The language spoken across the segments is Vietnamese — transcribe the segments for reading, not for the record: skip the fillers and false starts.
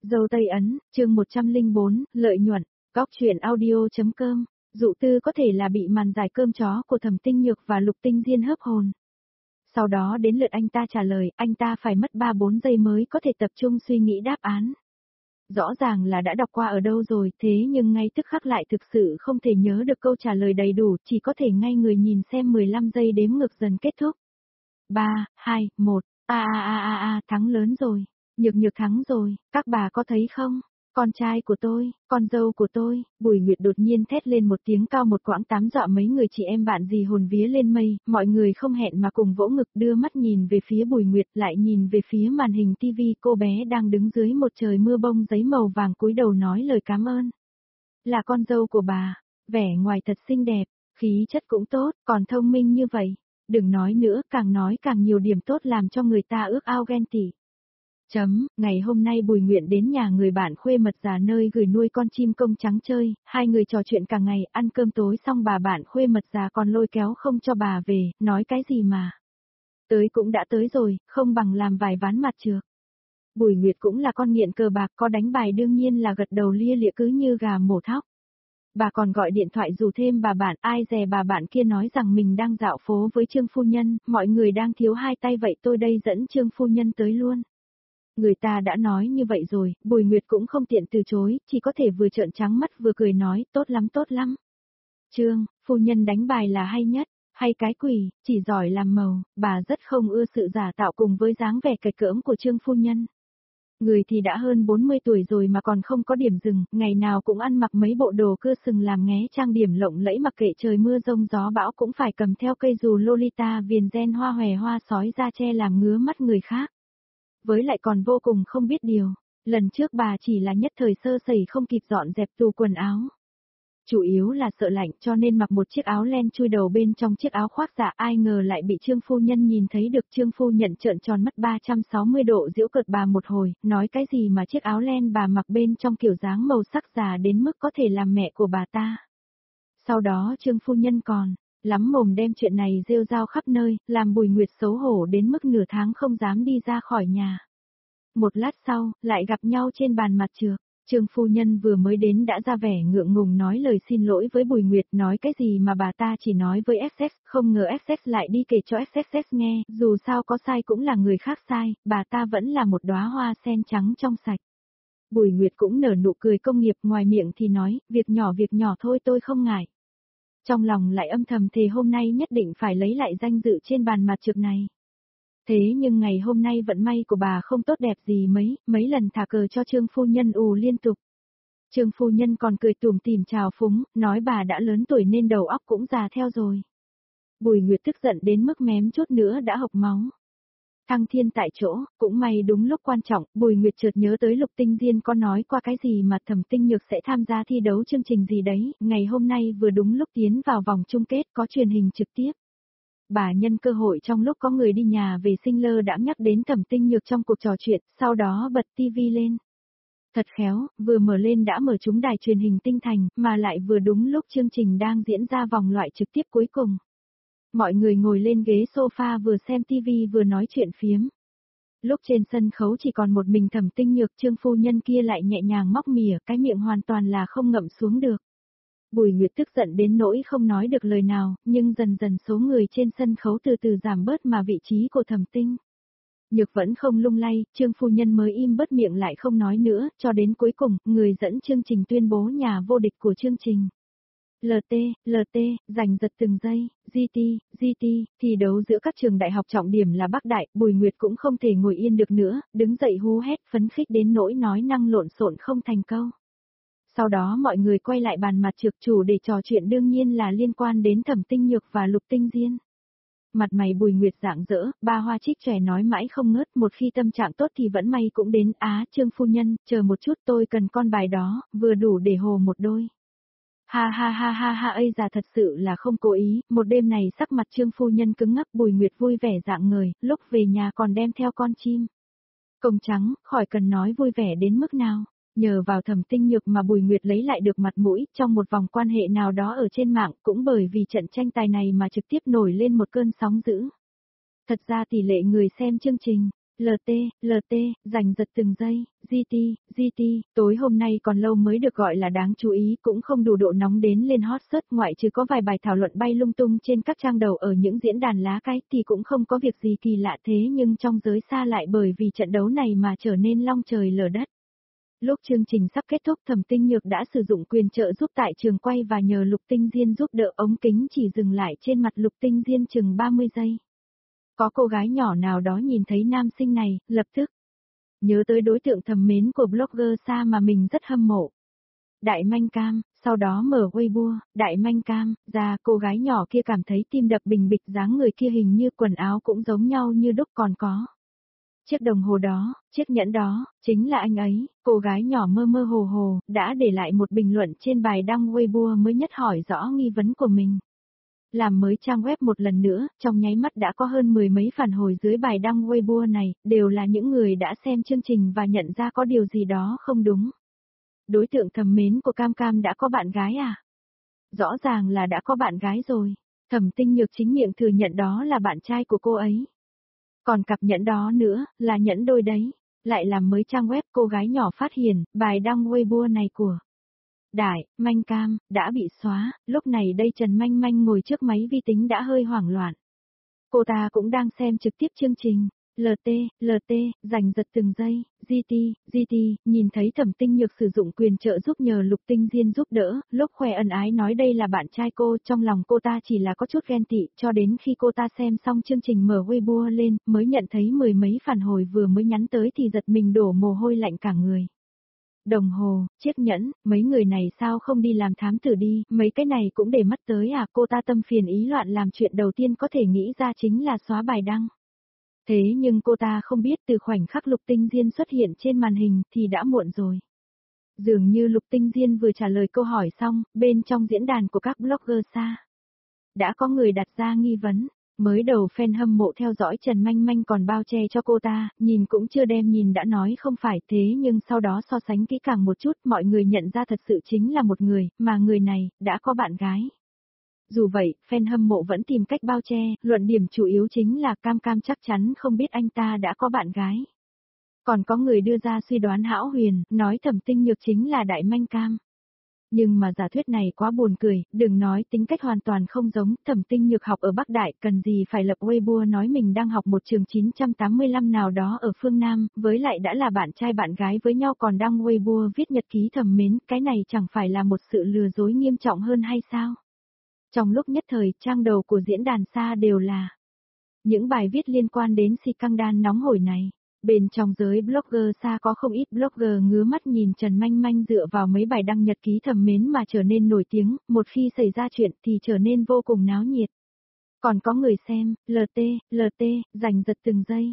Dâu Tây Ấn, chương 104, lợi nhuận, góc truyện audio.com, dụ tư có thể là bị màn giải cơm chó của Thẩm Tinh Nhược và Lục Tinh Diên hớp hồn. Sau đó đến lượt anh ta trả lời, anh ta phải mất 3-4 giây mới có thể tập trung suy nghĩ đáp án. Rõ ràng là đã đọc qua ở đâu rồi, thế nhưng ngay tức khắc lại thực sự không thể nhớ được câu trả lời đầy đủ, chỉ có thể ngay người nhìn xem 15 giây đếm ngược dần kết thúc. 3, 2, 1, thắng lớn rồi. Nhược Nhược thắng rồi, các bà có thấy không? Con trai của tôi, con dâu của tôi, Bùi Nguyệt đột nhiên thét lên một tiếng cao một quãng tám dọa mấy người chị em bạn dì hồn vía lên mây, mọi người không hẹn mà cùng vỗ ngực đưa mắt nhìn về phía Bùi Nguyệt lại nhìn về phía màn hình tivi cô bé đang đứng dưới một trời mưa bông giấy màu vàng cúi đầu nói lời cảm ơn. Là con dâu của bà, vẻ ngoài thật xinh đẹp, khí chất cũng tốt, còn thông minh như vậy. Đừng nói nữa, càng nói càng nhiều điểm tốt làm cho người ta ước ao ghen tị. Ngày hôm nay Bùi Nguyện đến nhà người bạn khuê mật già nơi gửi nuôi con chim công trắng chơi, hai người trò chuyện cả ngày, ăn cơm tối xong bà bạn khuê mật già còn lôi kéo không cho bà về, nói cái gì mà. Tới cũng đã tới rồi, không bằng làm vài ván mặt trược. Bùi Nguyệt cũng là con nghiện cờ bạc, có đánh bài đương nhiên là gật đầu lia lịa cứ như gà mổ thóc. Bà còn gọi điện thoại rủ thêm bà bạn, ai dè bà bạn kia nói rằng mình đang dạo phố với Trương phu nhân, mọi người đang thiếu hai tay vậy tôi đây dẫn Trương phu nhân tới luôn. Người ta đã nói như vậy rồi, Bùi Nguyệt cũng không tiện từ chối, chỉ có thể vừa trợn trắng mắt vừa cười nói, tốt lắm. Trương, phu nhân đánh bài là hay nhất, hay cái quỷ, chỉ giỏi làm màu, bà rất không ưa sự giả tạo cùng với dáng vẻ cạch cỡm của Trương phu nhân. Người thì đã hơn 40 tuổi rồi mà còn không có điểm dừng, ngày nào cũng ăn mặc mấy bộ đồ cưa sừng làm nghé trang điểm lộng lẫy mặc kệ trời mưa rông gió bão cũng phải cầm theo cây dù Lolita viền ren hoa hòe hoa sói ra che làm ngứa mắt người khác. Với lại còn vô cùng không biết điều, lần trước bà chỉ là nhất thời sơ sẩy không kịp dọn dẹp tủ quần áo. Chủ yếu là sợ lạnh cho nên mặc một chiếc áo len chui đầu bên trong chiếc áo khoác dạ ai ngờ lại bị Trương phu nhân nhìn thấy được. Trương phu nhận trợn tròn mắt 360 độ giễu cợt bà một hồi, nói cái gì mà chiếc áo len bà mặc bên trong kiểu dáng màu sắc già đến mức có thể làm mẹ của bà ta. Sau đó Trương phu nhân còn lắm mồm đem chuyện này rêu rao khắp nơi, làm Bùi Nguyệt xấu hổ đến mức nửa tháng không dám đi ra khỏi nhà. Một lát sau, lại gặp nhau trên bàn mặt trược. Trương phu nhân vừa mới đến đã ra vẻ ngượng ngùng nói lời xin lỗi với Bùi Nguyệt, nói cái gì mà bà ta chỉ nói với SS, không ngờ SS lại đi kể cho SSS nghe, dù sao có sai cũng là người khác sai, bà ta vẫn là một đóa hoa sen trắng trong sạch. Bùi Nguyệt cũng nở nụ cười công nghiệp, ngoài miệng thì nói, việc nhỏ thôi tôi không ngại. Trong lòng lại âm thầm thề hôm nay nhất định phải lấy lại danh dự trên bàn mặt trược này. Thế nhưng ngày hôm nay vận may của bà không tốt đẹp gì mấy lần thả cờ cho Trương phu nhân ù liên tục. Trương phu nhân còn cười tủm tỉm chào phúng, nói bà đã lớn tuổi nên đầu óc cũng già theo rồi. Bùi Nguyệt tức giận đến mức mém chút nữa đã hộc máu. Thăng thiên tại chỗ, cũng may đúng lúc quan trọng, Bùi Nguyệt chợt nhớ tới Lục Tinh Diên có nói qua cái gì mà Thẩm Tinh Nhược sẽ tham gia thi đấu chương trình gì đấy, ngày hôm nay vừa đúng lúc tiến vào vòng chung kết có truyền hình trực tiếp. Bà nhân cơ hội trong lúc có người đi nhà vệ sinh lơ đãng nhắc đến Thẩm Tinh Nhược trong cuộc trò chuyện, sau đó bật tivi lên. Thật khéo, vừa mở lên đã mở trúng đài truyền hình Tinh Thành, mà lại vừa đúng lúc chương trình đang diễn ra vòng loại trực tiếp cuối cùng. Mọi người ngồi lên ghế sofa vừa xem tivi vừa nói chuyện phiếm. Lúc trên sân khấu chỉ còn một mình Thẩm Tinh Nhược, Trương phu nhân kia lại nhẹ nhàng móc mỉa, cái miệng hoàn toàn là không ngậm xuống được. Bùi Nguyệt tức giận đến nỗi không nói được lời nào, nhưng dần dần số người trên sân khấu từ từ giảm bớt mà vị trí của Thẩm Tinh Nhược vẫn không lung lay, Trương phu nhân mới im bớt miệng lại không nói nữa, cho đến cuối cùng, người dẫn chương trình tuyên bố nhà vô địch của chương trình. LT, giành giật từng giây, GT, thi đấu giữa các trường đại học trọng điểm là Bắc Đại, Bùi Nguyệt cũng không thể ngồi yên được nữa, đứng dậy hú hét phấn khích đến nỗi nói năng lộn xộn không thành câu. Sau đó mọi người quay lại bàn mặt trược, chủ để trò chuyện đương nhiên là liên quan đến Thẩm Tinh Nhược và Lục Tinh Diên. Mặt mày Bùi Nguyệt rạng rỡ, ba hoa trích trẻ nói mãi không ngớt, một khi tâm trạng tốt thì vẫn may cũng đến. Trương phu nhân, chờ một chút tôi cần con bài đó, vừa đủ để hồ một đôi. Ha, ây già thật sự là không cố ý, một đêm này sắc mặt Trương phu nhân cứng ngắc. Bùi Nguyệt vui vẻ rạng ngời, lúc về nhà còn đem theo con chim công trắng, khỏi cần nói vui vẻ đến mức nào. Nhờ vào Thẩm Tinh Nhược mà Bùi Nguyệt lấy lại được mặt mũi trong một vòng quan hệ nào đó ở trên mạng, cũng bởi vì trận tranh tài này mà trực tiếp nổi lên một cơn sóng dữ. Thật ra tỷ lệ người xem chương trình LT, LT, giành giật từng giây, GT, tối hôm nay còn lâu mới được gọi là đáng chú ý, cũng không đủ độ nóng đến lên hot search, ngoại trừ có vài bài thảo luận bay lung tung trên các trang đầu ở những diễn đàn lá cái thì cũng không có việc gì kỳ lạ, thế nhưng trong giới xa lại bởi vì trận đấu này mà trở nên long trời lở đất. Lúc chương trình sắp kết thúc, Thẩm Tinh Nhược đã sử dụng quyền trợ giúp tại trường quay và nhờ Lục Tinh Diên giúp đỡ, ống kính chỉ dừng lại trên mặt Lục Tinh Diên chừng 30 giây. Có cô gái nhỏ nào đó nhìn thấy nam sinh này, lập tức nhớ tới đối tượng thầm mến của blogger xa mà mình rất hâm mộ. Đại Manh Cam, sau đó mở Weibo, Đại Manh Cam, ra cô gái nhỏ kia cảm thấy tim đập bình bịch, dáng người kia hình như quần áo cũng giống nhau như đúc, còn có chiếc đồng hồ đó, chiếc nhẫn đó, chính là anh ấy. Cô gái nhỏ mơ mơ hồ hồ, đã để lại một bình luận trên bài đăng Weibo mới nhất hỏi rõ nghi vấn của mình. Làm mới trang web một lần nữa, trong nháy mắt đã có hơn 10 mấy phản hồi dưới bài đăng Weibo này, đều là những người đã xem chương trình và nhận ra có điều gì đó không đúng. Đối tượng thầm mến của Cam Cam đã có bạn gái à? Rõ ràng là đã có bạn gái rồi. Thẩm Tinh Nhược chính miệng thừa nhận đó là bạn trai của cô ấy. Còn cặp nhẫn đó nữa, là nhẫn đôi đấy. Lại làm mới trang web, cô gái nhỏ phát hiện, bài đăng Weibo này của Đại Manh Cam đã bị xóa. Lúc này đây Trần Manh Manh ngồi trước máy vi tính đã hơi hoảng loạn. Cô ta cũng đang xem trực tiếp chương trình. LT, giành giật từng giây, GT, nhìn thấy Thẩm Tinh Nhược sử dụng quyền trợ giúp nhờ Lục Tinh Diên giúp đỡ, lúc khoe ân ái nói đây là bạn trai cô, trong lòng cô ta chỉ là có chút ghen tị, cho đến khi cô ta xem xong chương trình mở Weibo lên, mới nhận thấy 10 mấy phản hồi vừa mới nhắn tới thì giật mình đổ mồ hôi lạnh cả người. Đồng hồ, chiếc nhẫn, mấy người này sao không đi làm thám tử đi, mấy cái này cũng để mắt tới à, cô ta tâm phiền ý loạn, làm chuyện đầu tiên có thể nghĩ ra chính là xóa bài đăng. Thế nhưng cô ta không biết từ khoảnh khắc Lục Tinh Diên xuất hiện trên màn hình thì đã muộn rồi. Dường như Lục Tinh Diên vừa trả lời câu hỏi xong, bên trong diễn đàn của các blogger xa đã có người đặt ra nghi vấn. Mới đầu fan hâm mộ theo dõi Trần Manh Manh còn bao che cho cô ta, nhìn cũng chưa đem nhìn đã nói không phải, thế nhưng sau đó so sánh kỹ càng một chút, mọi người nhận ra thật sự chính là một người, mà người này đã có bạn gái. Dù vậy, fan hâm mộ vẫn tìm cách bao che, luận điểm chủ yếu chính là Cam Cam chắc chắn không biết anh ta đã có bạn gái. Còn có người đưa ra suy đoán hão huyền, nói Thẩm Tinh Nhược chính là Đại Manh Cam. Nhưng mà giả thuyết này quá buồn cười, đừng nói tính cách hoàn toàn không giống, Thẩm Tinh Nhược học ở Bắc Đại, cần gì phải lập Weibo nói mình đang học một trường 985 nào đó ở phương Nam, với lại đã là bạn trai bạn gái với nhau còn đăng Weibo viết nhật ký thầm mến, cái này chẳng phải là một sự lừa dối nghiêm trọng hơn hay sao? Trong lúc nhất thời, trang đầu của diễn đàn xa đều là những bài viết liên quan đến scandal nóng hổi này. Bên trong giới blogger xa có không ít blogger ngứa mắt nhìn Trần Manh Manh dựa vào mấy bài đăng nhật ký thầm mến mà trở nên nổi tiếng, một khi xảy ra chuyện thì trở nên vô cùng náo nhiệt. Còn có người xem, LT, giành giật từng giây,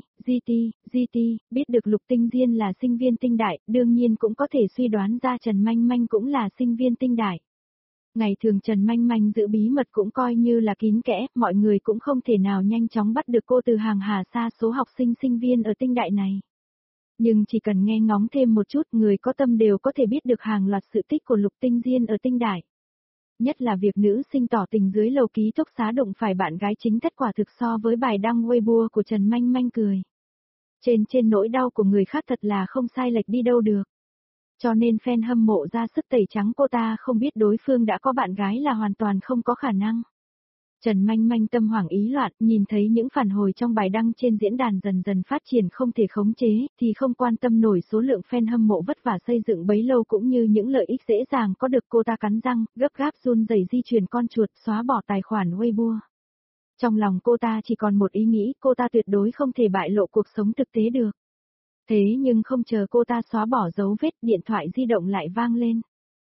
GT, biết được Lục Tinh Diên là sinh viên Tinh Đại, đương nhiên cũng có thể suy đoán ra Trần Manh Manh cũng là sinh viên Tinh Đại. Ngày thường Trần Manh Manh giữ bí mật cũng coi như là kín kẽ, mọi người cũng không thể nào nhanh chóng bắt được cô từ hàng hà sa số học sinh sinh viên ở Tinh Đại này. Nhưng chỉ cần nghe ngóng thêm một chút, người có tâm đều có thể biết được hàng loạt sự tích của Lục Tinh Diên ở Tinh Đại. Nhất là việc nữ sinh tỏ tình dưới lầu ký túc xá đụng phải bạn gái chính thất, quả thực so với bài đăng Weibo của Trần Manh Manh cười. Trên nỗi đau của người khác thật là không sai lệch đi đâu được. Cho nên fan hâm mộ ra sức tẩy trắng cô ta không biết đối phương đã có bạn gái là hoàn toàn không có khả năng. Trần Manh Manh tâm hoảng ý loạn, nhìn thấy những phản hồi trong bài đăng trên diễn đàn dần dần phát triển không thể khống chế, thì không quan tâm nổi số lượng fan hâm mộ vất vả xây dựng bấy lâu cũng như những lợi ích dễ dàng có được, cô ta cắn răng, gấp gáp run rẩy di chuyển con chuột, xóa bỏ tài khoản Weibo. Trong lòng cô ta chỉ còn một ý nghĩ, cô ta tuyệt đối không thể bại lộ cuộc sống thực tế được. Thế nhưng không chờ cô ta xóa bỏ dấu vết, điện thoại di động lại vang lên.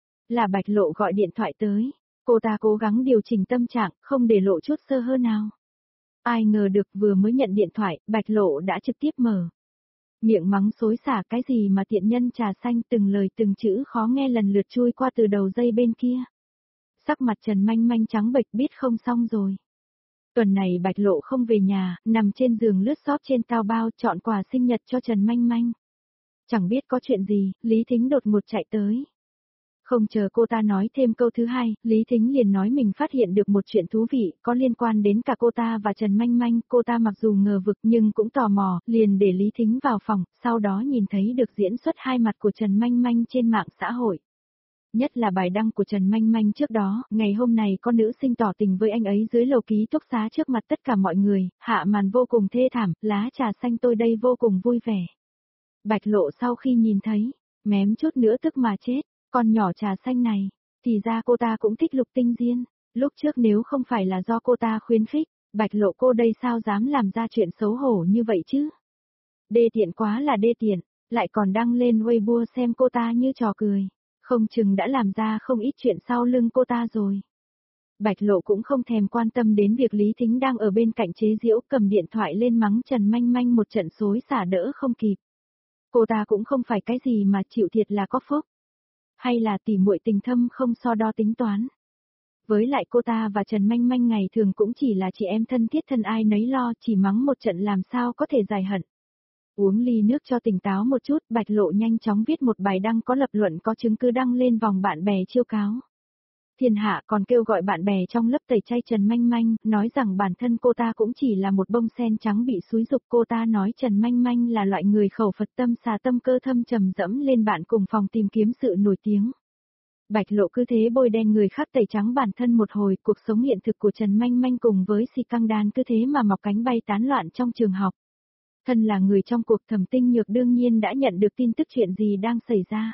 Là Bạch Lộ gọi điện thoại tới. Cô ta cố gắng điều chỉnh tâm trạng, không để lộ chút sơ hở nào. Ai ngờ được vừa mới nhận điện thoại, Bạch Lộ đã trực tiếp mở miệng mắng xối xả, cái gì mà tiện nhân trà xanh, từng lời từng chữ khó nghe lần lượt chui qua từ đầu dây bên kia. Sắc mặt Trần Manh Manh trắng bệch, biết không xong rồi. Tuần này Bạch Lộ không về nhà, nằm trên giường lướt shop trên Taobao chọn quà sinh nhật cho Trần Manh Manh. Chẳng biết có chuyện gì, Lý Thính đột ngột chạy tới. Không chờ cô ta nói thêm câu thứ hai, Lý Thính liền nói mình phát hiện được một chuyện thú vị, có liên quan đến cả cô ta và Trần Manh Manh, cô ta mặc dù ngờ vực nhưng cũng tò mò, liền để Lý Thính vào phòng, sau đó nhìn thấy được diễn xuất hai mặt của Trần Manh Manh trên mạng xã hội. Nhất là bài đăng của Trần Manh Manh trước đó, ngày hôm này có nữ sinh tỏ tình với anh ấy dưới lầu ký túc xá trước mặt tất cả mọi người, hạ màn vô cùng thê thảm, lá trà xanh tôi đây vô cùng vui vẻ. Bạch Lộ sau khi nhìn thấy, mém chút nữa tức mà chết, con nhỏ trà xanh này, thì ra cô ta cũng thích Lục Tinh Diên, lúc trước nếu không phải là do cô ta khuyến khích, Bạch Lộ cô đây sao dám làm ra chuyện xấu hổ như vậy chứ? Đê tiện quá là đê tiện, lại còn đăng lên Weibo xem cô ta như trò cười. Không chừng đã làm ra không ít chuyện sau lưng cô ta rồi. Bạch Lộ cũng không thèm quan tâm đến việc Lý Thính đang ở bên cạnh chế giễu cầm điện thoại lên mắng Trần Manh Manh một trận xối xả đỡ không kịp. Cô ta cũng không phải cái gì mà chịu thiệt là có phúc. Hay là tỉ muội tình thâm không so đo tính toán. Với lại cô ta và Trần Manh Manh ngày thường cũng chỉ là chị em thân thiết thân ai nấy lo, chỉ mắng một trận làm sao có thể giải hận. Uống ly nước cho tỉnh táo một chút, Bạch Lộ nhanh chóng viết một bài đăng có lập luận có chứng cứ đăng lên vòng bạn bè chiêu cáo. Thiên hạ còn kêu gọi bạn bè trong lớp tẩy chay Trần Manh Manh, nói rằng bản thân cô ta cũng chỉ là một bông sen trắng bị xúi dục. Cô ta nói Trần Manh Manh là loại người khẩu Phật tâm xà tâm cơ thâm trầm dẫm lên bạn cùng phòng tìm kiếm sự nổi tiếng. Bạch Lộ cứ thế bôi đen người khác tẩy trắng bản thân một hồi, cuộc sống hiện thực của Trần Manh Manh cùng với Si Căng Đan cứ thế mà mọc cánh bay tán loạn trong trường học. Thân là người trong cuộc, Thẩm Tinh Nhược đương nhiên đã nhận được tin tức chuyện gì đang xảy ra.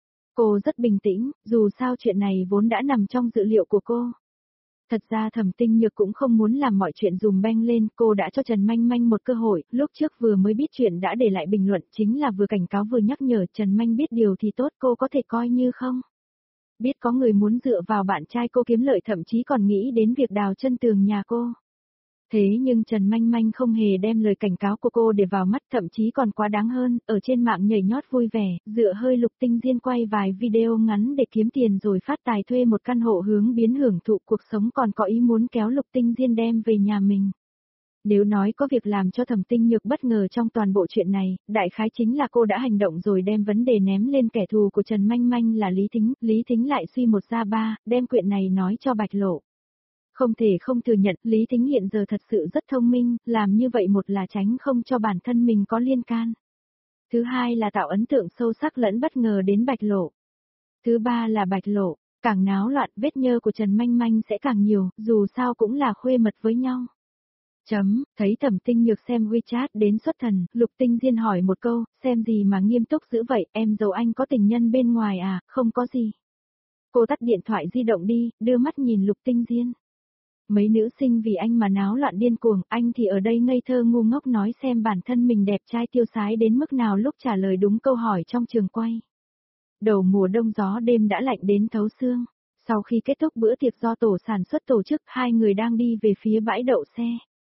Cô rất bình tĩnh, dù sao chuyện này vốn đã nằm trong dự liệu của cô. Thật ra Thẩm Tinh Nhược cũng không muốn làm mọi chuyện dùm beng lên, cô đã cho Trần Manh Manh một cơ hội, lúc trước vừa mới biết chuyện đã để lại bình luận, chính là vừa cảnh cáo vừa nhắc nhở Trần Manh biết điều thì tốt, cô có thể coi như không. Biết có người muốn dựa vào bạn trai cô kiếm lợi, thậm chí còn nghĩ đến việc đào chân tường nhà cô. Thế nhưng Trần Manh Manh không hề đem lời cảnh cáo của cô để vào mắt, thậm chí còn quá đáng hơn, ở trên mạng nhảy nhót vui vẻ, dựa hơi Lục Tinh Diên quay vài video ngắn để kiếm tiền rồi phát tài thuê một căn hộ hướng biến hưởng thụ cuộc sống, còn có ý muốn kéo Lục Tinh Diên đem về nhà mình. Nếu nói có việc làm cho Thẩm Tinh Nhược bất ngờ trong toàn bộ chuyện này, đại khái chính là cô đã hành động rồi đem vấn đề ném lên kẻ thù của Trần Manh Manh là Lý Thính lại suy một ra ba, đem chuyện này nói cho Bạch Lộ. Không thể không thừa nhận, Lý Thính hiện giờ thật sự rất thông minh, làm như vậy một là tránh không cho bản thân mình có liên can. Thứ hai là tạo ấn tượng sâu sắc lẫn bất ngờ đến Bạch Lộ. Thứ ba là Bạch Lộ, càng náo loạn vết nhơ của Trần Manh Manh sẽ càng nhiều, dù sao cũng là khuê mật với nhau. Thấy Thẩm Tinh Nhược xem WeChat đến xuất thần, Lục Tinh Diên hỏi một câu, xem gì mà nghiêm túc dữ vậy, em dâu anh có tình nhân bên ngoài à, không có gì. Cô tắt điện thoại di động đi, đưa mắt nhìn Lục Tinh Diên. Mấy nữ sinh vì anh mà náo loạn điên cuồng, anh thì ở đây ngây thơ ngu ngốc nói xem bản thân mình đẹp trai tiêu sái đến mức nào lúc trả lời đúng câu hỏi trong trường quay. Đầu mùa đông gió đêm đã lạnh đến thấu xương. Sau khi kết thúc bữa tiệc do tổ sản xuất tổ chức, hai người đang đi về phía bãi đậu xe.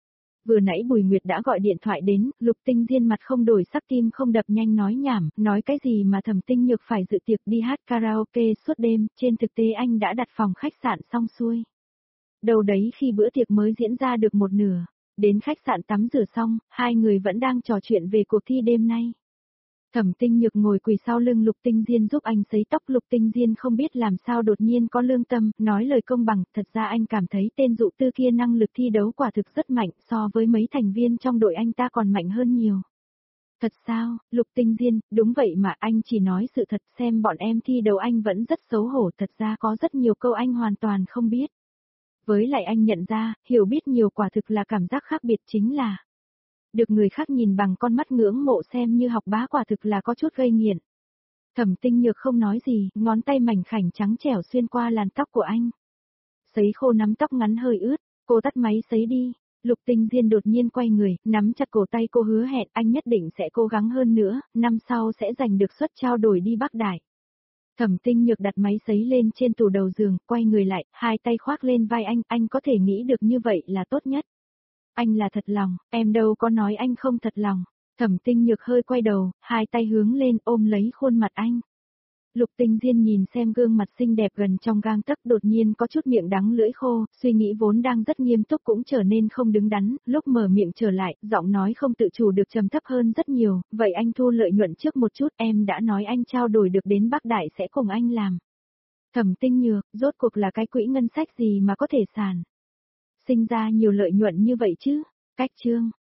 Vừa nãy Bùi Nguyệt đã gọi điện thoại đến, Lục Tinh Diên mặt không đổi sắc tim không đập nhanh nói nhảm, nói cái gì mà Thẩm Tinh Nhược phải dự tiệc đi hát karaoke suốt đêm, trên thực tế anh đã đặt phòng khách sạn xong xuôi. Đâu đấy khi bữa tiệc mới diễn ra được một nửa, đến khách sạn tắm rửa xong, hai người vẫn đang trò chuyện về cuộc thi đêm nay. Thẩm Tinh Nhược ngồi quỳ sau lưng Lục Tinh Diên giúp anh sấy tóc. Lục Tinh Diên không biết làm sao đột nhiên có lương tâm, nói lời công bằng, thật ra anh cảm thấy tên dụ tư kia năng lực thi đấu quả thực rất mạnh, so với mấy thành viên trong đội anh ta còn mạnh hơn nhiều. Thật sao, Lục Tinh Diên, đúng vậy mà anh chỉ nói sự thật, xem bọn em thi đấu anh vẫn rất xấu hổ, thật ra có rất nhiều câu anh hoàn toàn không biết. Với lại anh nhận ra, hiểu biết nhiều quả thực là cảm giác khác biệt, chính là được người khác nhìn bằng con mắt ngưỡng mộ xem như học bá quả thực là có chút gây nghiện. Thẩm Tinh Nhược không nói gì, ngón tay mảnh khảnh trắng trẻo xuyên qua làn tóc của anh. Sấy khô nắm tóc ngắn hơi ướt, cô tắt máy sấy đi. Lục Tinh Diên đột nhiên quay người, nắm chặt cổ tay cô hứa hẹn anh nhất định sẽ cố gắng hơn nữa, năm sau sẽ giành được suất trao đổi đi Bắc Đại. Thẩm Tinh Nhược đặt máy sấy lên trên tủ đầu giường, quay người lại, hai tay khoác lên vai anh có thể nghĩ được như vậy là tốt nhất. Anh là thật lòng, em đâu có nói anh không thật lòng. Thẩm Tinh Nhược hơi quay đầu, hai tay hướng lên ôm lấy khuôn mặt anh. Lục Tinh Diên nhìn xem gương mặt xinh đẹp gần trong gang tấc, đột nhiên có chút miệng đắng lưỡi khô, suy nghĩ vốn đang rất nghiêm túc cũng trở nên không đứng đắn, lúc mở miệng trở lại, giọng nói không tự chủ được trầm thấp hơn rất nhiều, vậy anh thu lợi nhuận trước một chút, em đã nói anh trao đổi được đến Bắc Đại sẽ cùng anh làm. Thẩm Tinh Nhược, rốt cuộc là cái quỹ ngân sách gì mà có thể sản sinh ra nhiều lợi nhuận như vậy chứ? Cách chương